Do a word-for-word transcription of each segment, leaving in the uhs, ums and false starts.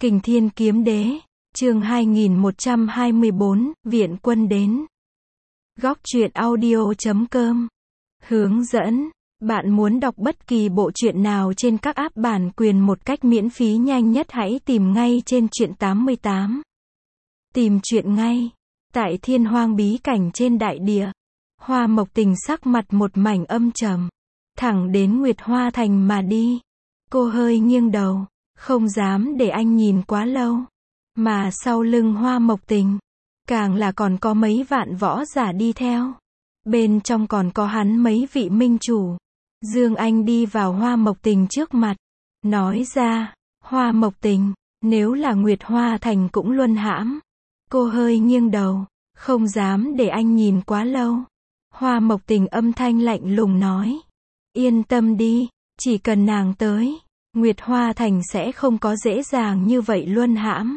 Kình Thiên Kiếm Đế, chương hai nghìn một trăm hai mươi bốn, Viện Quân đến. Góc truyện audio chấm com. Hướng dẫn. Bạn muốn đọc bất kỳ bộ truyện nào trên các app bản quyền một cách miễn phí nhanh nhất hãy tìm ngay trên truyện tám mươi tám. Tìm truyện ngay. Tại Thiên Hoang bí cảnh trên đại địa, Hoa Mộc Tình sắc mặt một mảnh âm trầm, thẳng đến Nguyệt Hoa Thành mà đi. Cô hơi nghiêng đầu, không dám để anh nhìn quá lâu. Mà sau lưng Hoa Mộc Tình, càng là còn có mấy vạn võ giả đi theo. Bên trong còn có hắn mấy vị minh chủ. Dương Anh đi vào Hoa Mộc Tình trước mặt, nói ra, Hoa Mộc Tình, nếu là Nguyệt Hoa Thành cũng luân hãm. Cô hơi nghiêng đầu, không dám để anh nhìn quá lâu. Hoa Mộc Tình âm thanh lạnh lùng nói, yên tâm đi, chỉ cần nàng tới, Nguyệt Hoa Thành sẽ không có dễ dàng như vậy luân hãm.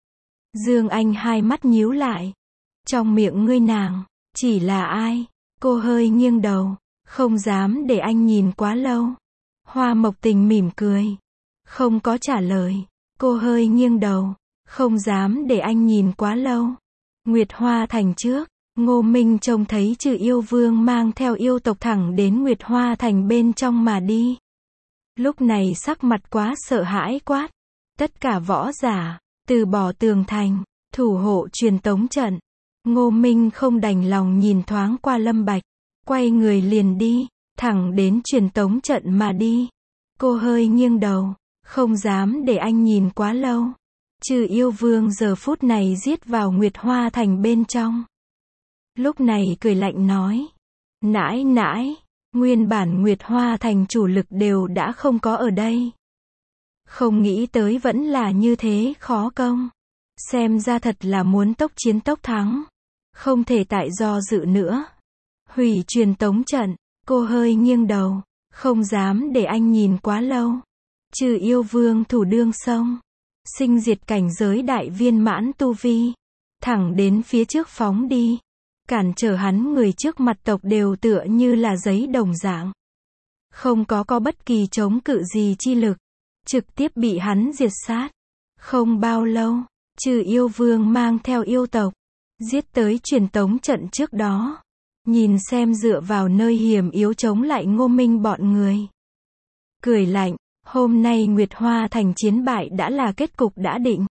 Dương Anh hai mắt nhíu lại. Trong miệng ngươi nàng, chỉ là ai? Cô hơi nghiêng đầu, không dám để anh nhìn quá lâu. Hoa Mộc Tình mỉm cười, không có trả lời. Cô hơi nghiêng đầu, không dám để anh nhìn quá lâu. Nguyệt Hoa Thành trước, Ngô Minh trông thấy Trừ Yêu Vương mang theo yêu tộc thẳng đến Nguyệt Hoa Thành bên trong mà đi. Lúc này sắc mặt quá sợ hãi quát. Tất cả võ giả, từ bỏ tường thành, thủ hộ truyền tống trận. Ngô Minh không đành lòng nhìn thoáng qua Lâm Bạch, quay người liền đi, thẳng đến truyền tống trận mà đi. Cô hơi nghiêng đầu, không dám để anh nhìn quá lâu. Trừ Yêu Vương giờ phút này giết vào Nguyệt Hoa Thành bên trong. Lúc này cười lạnh nói, nãi nãi, nguyên bản Nguyệt Hoa Thành chủ lực đều đã không có ở đây. Không nghĩ tới vẫn là như thế khó công. Xem ra thật là muốn tốc chiến tốc thắng. Không thể tại do dự nữa. Hủy truyền tống trận. Cô hơi nghiêng đầu, không dám để anh nhìn quá lâu. Trừ Yêu Vương thủ đương sông, sinh diệt cảnh giới đại viên mãn tu vi, thẳng đến phía trước phóng đi, cản trở hắn người trước mặt tộc đều tựa như là giấy đồng dạng, không có có bất kỳ chống cự gì chi lực, trực tiếp bị hắn diệt sát. Không bao lâu, Trừ Yêu Vương mang theo yêu tộc, giết tới truyền tống trận trước đó, nhìn xem dựa vào nơi hiểm yếu chống lại Ngô Minh bọn người. Cười lạnh, hôm nay Nguyệt Hoa Thành chiến bại đã là kết cục đã định.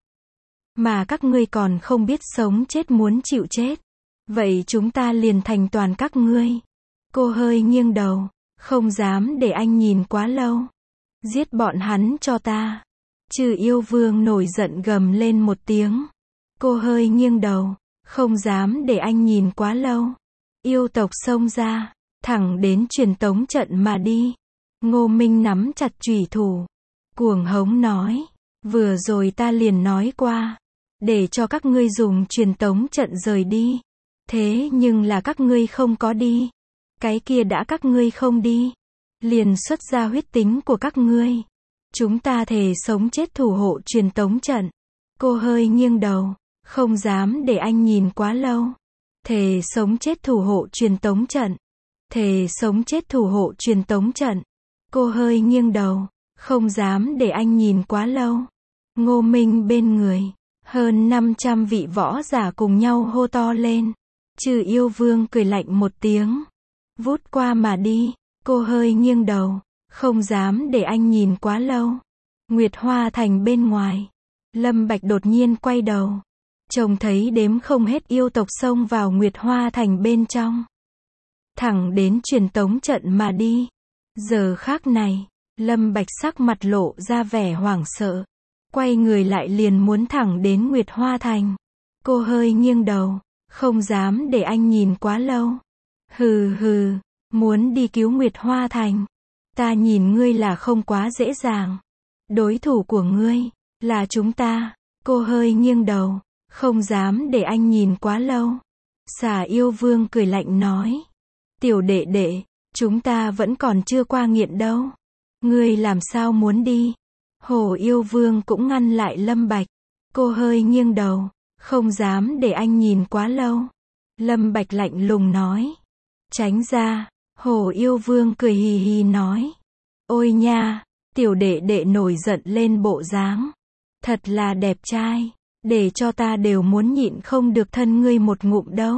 Mà các ngươi còn không biết sống chết muốn chịu chết. Vậy chúng ta liền thành toàn các ngươi. Cô hơi nghiêng đầu, không dám để anh nhìn quá lâu. Giết bọn hắn cho ta. Trừ Yêu Vương nổi giận gầm lên một tiếng. Cô hơi nghiêng đầu, không dám để anh nhìn quá lâu. Yêu tộc xông ra, thẳng đến truyền tống trận mà đi. Ngô Minh nắm chặt chủy thủ, cuồng hống nói, vừa rồi ta liền nói qua, để cho các ngươi dùng truyền tống trận rời đi. Thế nhưng là các ngươi không có đi. Cái kia đã các ngươi không đi, liền xuất ra huyết tính của các ngươi. Chúng ta thề sống chết thủ hộ truyền tống trận. Cô hơi nghiêng đầu, không dám để anh nhìn quá lâu. Thề sống chết thủ hộ truyền tống trận. Thề sống chết thủ hộ truyền tống trận. Cô hơi nghiêng đầu, không dám để anh nhìn quá lâu. Ngô Minh bên người, hơn năm trăm vị võ giả cùng nhau hô to lên. Trừ Yêu Vương cười lạnh một tiếng, vút qua mà đi. Cô hơi nghiêng đầu, không dám để anh nhìn quá lâu. Nguyệt Hoa Thành bên ngoài, Lâm Bạch đột nhiên quay đầu, trông thấy đếm không hết yêu tộc xông vào Nguyệt Hoa Thành bên trong, thẳng đến truyền tống trận mà đi. Giờ khác này, Lâm Bạch sắc mặt lộ ra vẻ hoảng sợ, quay người lại liền muốn thẳng đến Nguyệt Hoa Thành. Cô hơi nghiêng đầu, không dám để anh nhìn quá lâu. Hừ hừ, muốn đi cứu Nguyệt Hoa Thành. Ta nhìn ngươi là không quá dễ dàng. Đối thủ của ngươi, là chúng ta. Cô hơi nghiêng đầu, không dám để anh nhìn quá lâu. Xà Yêu Vương cười lạnh nói. Tiểu đệ đệ, chúng ta vẫn còn chưa qua nghiện đâu. Ngươi làm sao muốn đi? Hổ Yêu Vương cũng ngăn lại Lâm Bạch. Cô hơi nghiêng đầu, không dám để anh nhìn quá lâu. Lâm Bạch lạnh lùng nói. Tránh ra. Hổ Yêu Vương cười hì hì nói. Ôi nha, tiểu đệ đệ nổi giận lên bộ dáng. Thật là đẹp trai. Để cho ta đều muốn nhịn không được thân ngươi một ngụm đâu.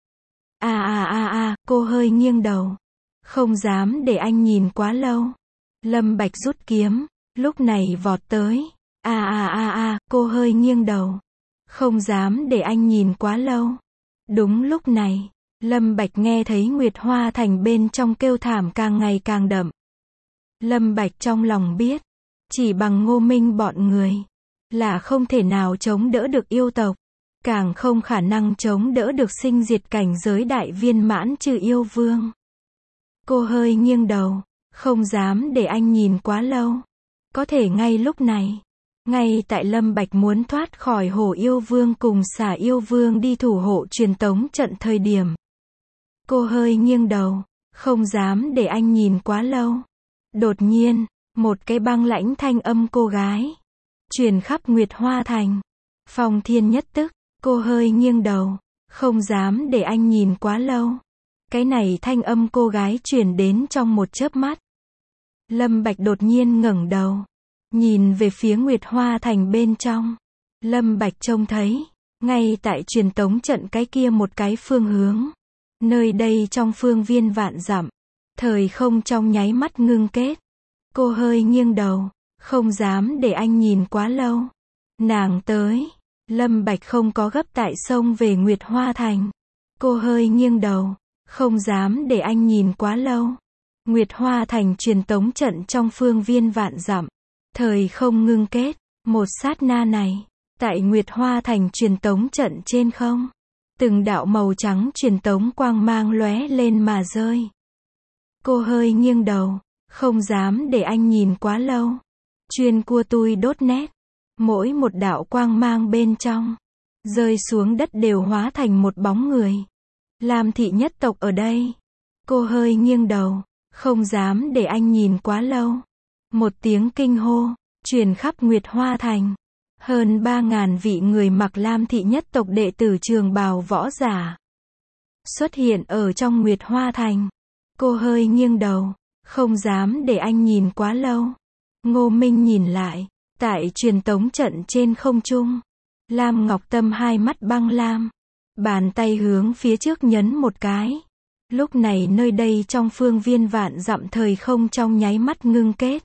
À à à à, cô hơi nghiêng đầu. Không dám để anh nhìn quá lâu. Lâm Bạch rút kiếm, lúc này vọt tới. À à à à, cô hơi nghiêng đầu. Không dám để anh nhìn quá lâu. Đúng lúc này, Lâm Bạch nghe thấy Nguyệt Hoa Thành bên trong kêu thảm càng ngày càng đậm. Lâm Bạch trong lòng biết, chỉ bằng Ngô Minh bọn người, là không thể nào chống đỡ được yêu tộc, càng không khả năng chống đỡ được sinh diệt cảnh giới đại viên mãn trừ yêu vương. Cô hơi nghiêng đầu, không dám để anh nhìn quá lâu. Có thể ngay lúc này, ngay tại Lâm Bạch muốn thoát khỏi Hổ Yêu Vương cùng Xà Yêu Vương đi thủ hộ truyền tống trận thời điểm. Cô hơi nghiêng đầu, không dám để anh nhìn quá lâu. Đột nhiên, một cái băng lãnh thanh âm cô gái truyền khắp Nguyệt Hoa Thành. Phong Thiên nhất tức, cô hơi nghiêng đầu, không dám để anh nhìn quá lâu. Cái này thanh âm cô gái truyền đến trong một chớp mắt. Lâm Bạch đột nhiên ngẩng đầu, nhìn về phía Nguyệt Hoa Thành bên trong. Lâm Bạch trông thấy, ngay tại truyền tống trận cái kia một cái phương hướng. Nơi đây trong phương viên vạn dặm, thời không trong nháy mắt ngưng kết. Cô hơi nghiêng đầu, không dám để anh nhìn quá lâu. Nàng tới. Lâm Bạch không có gấp tại sông về Nguyệt Hoa Thành. Cô hơi nghiêng đầu, không dám để anh nhìn quá lâu. Nguyệt Hoa Thành truyền tống trận trong phương viên vạn dặm, thời không ngưng kết. Một sát na này, tại Nguyệt Hoa Thành truyền tống trận trên không, từng đạo màu trắng truyền tống quang mang lóe lên mà rơi. Cô hơi nghiêng đầu, không dám để anh nhìn quá lâu. Chuyên cua tui đốt nét, mỗi một đạo quang mang bên trong rơi xuống đất đều hóa thành một bóng người. Lam thị nhất tộc ở đây. Cô hơi nghiêng đầu, không dám để anh nhìn quá lâu. Một tiếng kinh hô truyền khắp Nguyệt Hoa Thành. Hơn ba ngàn vị người mặc Lam thị nhất tộc đệ tử trường bào võ giả xuất hiện ở trong Nguyệt Hoa Thành. Cô hơi nghiêng đầu, không dám để anh nhìn quá lâu. Ngô Minh nhìn lại, tại truyền tống trận trên không trung, Lam Ngọc Tâm hai mắt băng lam, bàn tay hướng phía trước nhấn một cái. Lúc này nơi đây trong phương viên vạn dặm thời không trong nháy mắt ngưng kết.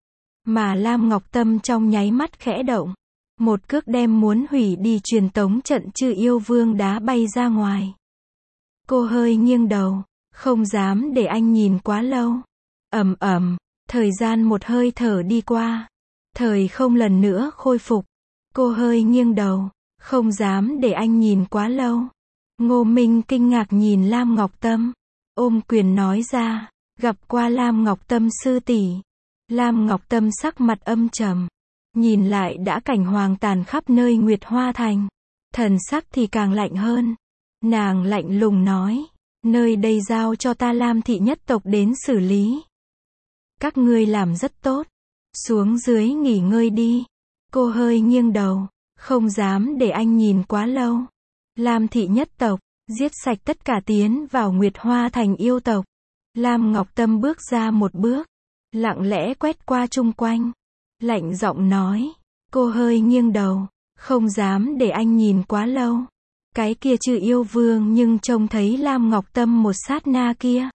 Mà Lam Ngọc Tâm trong nháy mắt khẽ động, một cước đem muốn hủy đi truyền tống trận chư yêu vương đá bay ra ngoài. Cô hơi nghiêng đầu, không dám để anh nhìn quá lâu. Ầm ầm, thời gian một hơi thở đi qua, thời không lần nữa khôi phục. Cô hơi nghiêng đầu, không dám để anh nhìn quá lâu. Ngô Minh kinh ngạc nhìn Lam Ngọc Tâm, ôm quyền nói ra, gặp qua Lam Ngọc Tâm sư tỷ. Lam Ngọc Tâm sắc mặt âm trầm, nhìn lại đã cảnh hoàng tàn khắp nơi Nguyệt Hoa Thành, thần sắc thì càng lạnh hơn. Nàng lạnh lùng nói, nơi đây giao cho ta Lam thị nhất tộc đến xử lý. Các ngươi làm rất tốt, xuống dưới nghỉ ngơi đi. Cô hơi nghiêng đầu, không dám để anh nhìn quá lâu. Lam thị nhất tộc, giết sạch tất cả tiến vào Nguyệt Hoa Thành yêu tộc. Lam Ngọc Tâm bước ra một bước, lặng lẽ quét qua chung quanh, lạnh giọng nói. Cô hơi nghiêng đầu, không dám để anh nhìn quá lâu. Cái kia chư yêu vương nhưng trông thấy Lam Ngọc Tâm một sát na kia,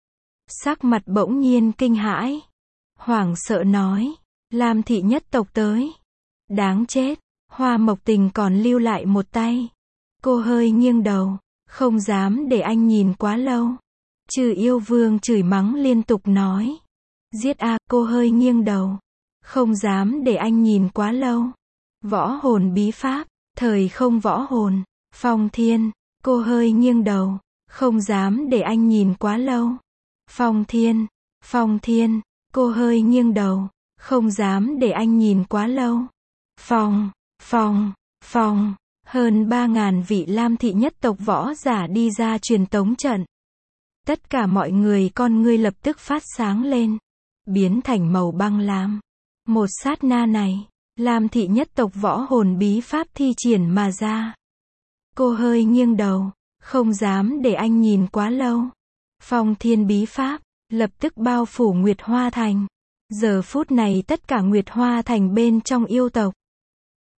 sắc mặt bỗng nhiên kinh hãi, hoảng sợ nói, Lam thị nhất tộc tới. Đáng chết, Hoa Mộc Tình còn lưu lại một tay. Cô hơi nghiêng đầu, không dám để anh nhìn quá lâu. Chư yêu vương chửi mắng liên tục nói, giết a. Cô hơi nghiêng đầu, không dám để anh nhìn quá lâu. Võ hồn bí pháp, thời không võ hồn, Phong Thiên. Cô hơi nghiêng đầu, không dám để anh nhìn quá lâu. Phong Thiên, Phong Thiên. Cô hơi nghiêng đầu, không dám để anh nhìn quá lâu. Phong, Phong, Phong. Hơn ba ngàn vị Lam thị nhất tộc võ giả đi ra truyền tống trận. Tất cả mọi người con ngươi lập tức phát sáng lên, biến thành màu băng lam. Một sát na này, Lam thị nhất tộc võ hồn bí pháp thi triển mà ra. Cô hơi nghiêng đầu, không dám để anh nhìn quá lâu. Phong Thiên bí pháp lập tức bao phủ Nguyệt Hoa Thành. Giờ phút này tất cả Nguyệt Hoa Thành bên trong yêu tộc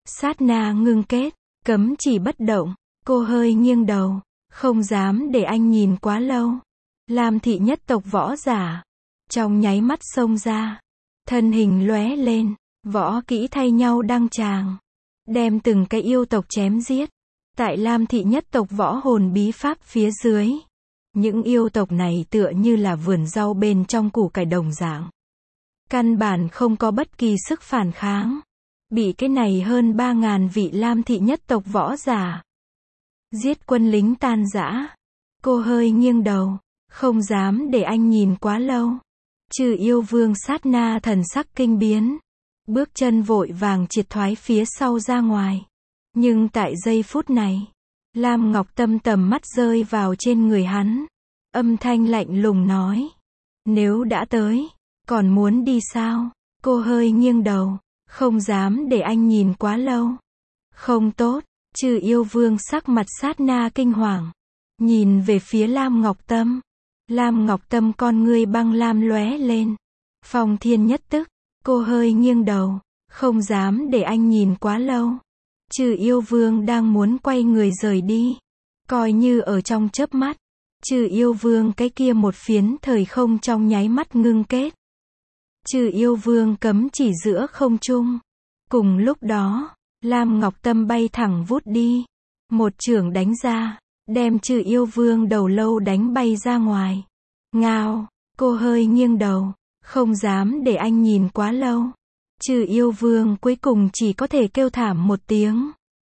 Sát na ngưng kết, cấm chỉ bất động. Cô hơi nghiêng đầu, không dám để anh nhìn quá lâu. Lam thị nhất tộc võ giả, trong nháy mắt xông ra, thân hình lóe lên, võ kỹ thay nhau đăng tràng, đem từng cái yêu tộc chém giết. Tại Lam thị nhất tộc võ hồn bí pháp phía dưới, những yêu tộc này tựa như là vườn rau bên trong củ cải đồng dạng, căn bản không có bất kỳ sức phản kháng, bị cái này hơn ba ngàn vị Lam thị nhất tộc võ giả giết quân lính tan rã. Cô hơi nghiêng đầu, không dám để anh nhìn quá lâu. Trừ yêu vương sát na thần sắc kinh biến, bước chân vội vàng triệt thoái phía sau ra ngoài. Nhưng tại giây phút này, Lam Ngọc Tâm tầm mắt rơi vào trên người hắn, âm thanh lạnh lùng nói: nếu đã tới, còn muốn đi sao? Cô hơi nghiêng đầu, không dám để anh nhìn quá lâu. Không tốt. Trừ yêu vương sắc mặt sát na kinh hoàng, nhìn về phía Lam Ngọc Tâm. Lam Ngọc Tâm con ngươi băng lam lóe lên, phong thiên nhất tức. Cô hơi nghiêng đầu, không dám để anh nhìn quá lâu. Trừ yêu vương đang muốn quay người rời đi, coi như ở trong chớp mắt, trừ yêu vương cái kia một phiến thời không trong nháy mắt ngưng kết. Trừ yêu vương cấm chỉ giữa không trung. Cùng lúc đó, Lam Ngọc Tâm bay thẳng vút đi, một chưởng đánh ra, đem trừ yêu vương đầu lâu đánh bay ra ngoài. Ngao, cô hơi nghiêng đầu, không dám để anh nhìn quá lâu. Trừ yêu vương cuối cùng chỉ có thể kêu thảm một tiếng,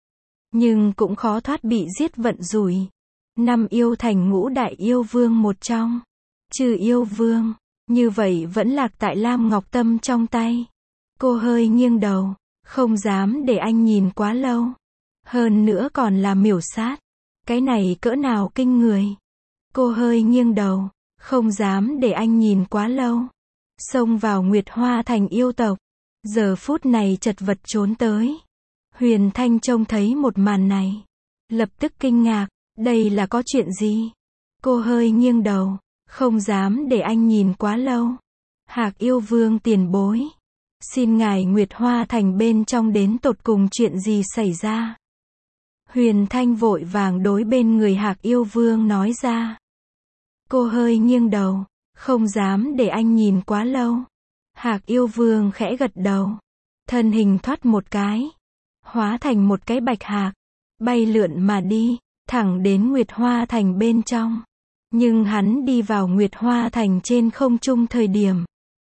nhưng cũng khó thoát bị giết vận rủi. Năm yêu thành ngũ đại yêu vương một trong, trừ yêu vương, như vậy vẫn lạc tại Lam Ngọc Tâm trong tay. Cô hơi nghiêng đầu, không dám để anh nhìn quá lâu. Hơn nữa còn là miểu sát. Cái này cỡ nào kinh người. Cô hơi nghiêng đầu, không dám để anh nhìn quá lâu. Xông vào Nguyệt Hoa thành yêu tộc, giờ phút này chật vật trốn tới. Huyền Thanh trông thấy một màn này, lập tức kinh ngạc, đây là có chuyện gì? Cô hơi nghiêng đầu, không dám để anh nhìn quá lâu. Hạc yêu vương tiền bối, xin ngài Nguyệt Hoa thành bên trong đến tột cùng chuyện gì xảy ra? Huyền Thanh vội vàng đối bên người Hạc yêu vương nói ra. Cô hơi nghiêng đầu, không dám để anh nhìn quá lâu. Hạc yêu vương khẽ gật đầu, thân hình thoát một cái, hóa thành một cái bạch hạc, bay lượn mà đi, thẳng đến Nguyệt Hoa thành bên trong. Nhưng hắn đi vào Nguyệt Hoa thành trên không trung thời điểm,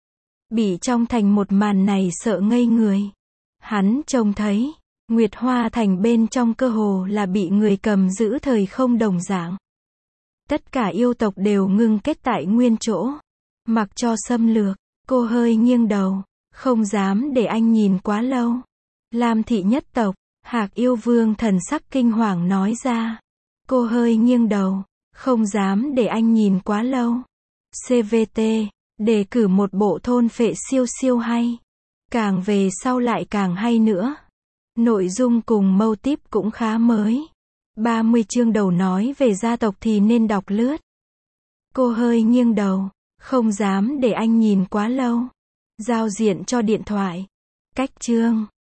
bị trong thành một màn này sợ ngây người. Hắn trông thấy, Nguyệt Hoa thành bên trong cơ hồ là bị người cầm giữ thời không đồng dạng. Tất cả yêu tộc đều ngưng kết tại nguyên chỗ, mặc cho xâm lược. Cô hơi nghiêng đầu, không dám để anh nhìn quá lâu. Lam thị nhất tộc, Hạc yêu vương thần sắc kinh hoàng nói ra. Cô hơi nghiêng đầu, không dám để anh nhìn quá lâu. xê vê tê, đề cử một bộ thôn phệ siêu siêu hay. Càng về sau lại càng hay nữa. Nội dung cùng mâu típ cũng khá mới. ba mươi chương đầu nói về gia tộc thì nên đọc lướt. Cô hơi nghiêng đầu, không dám để anh nhìn quá lâu. Giao diện cho điện thoại. Cách chương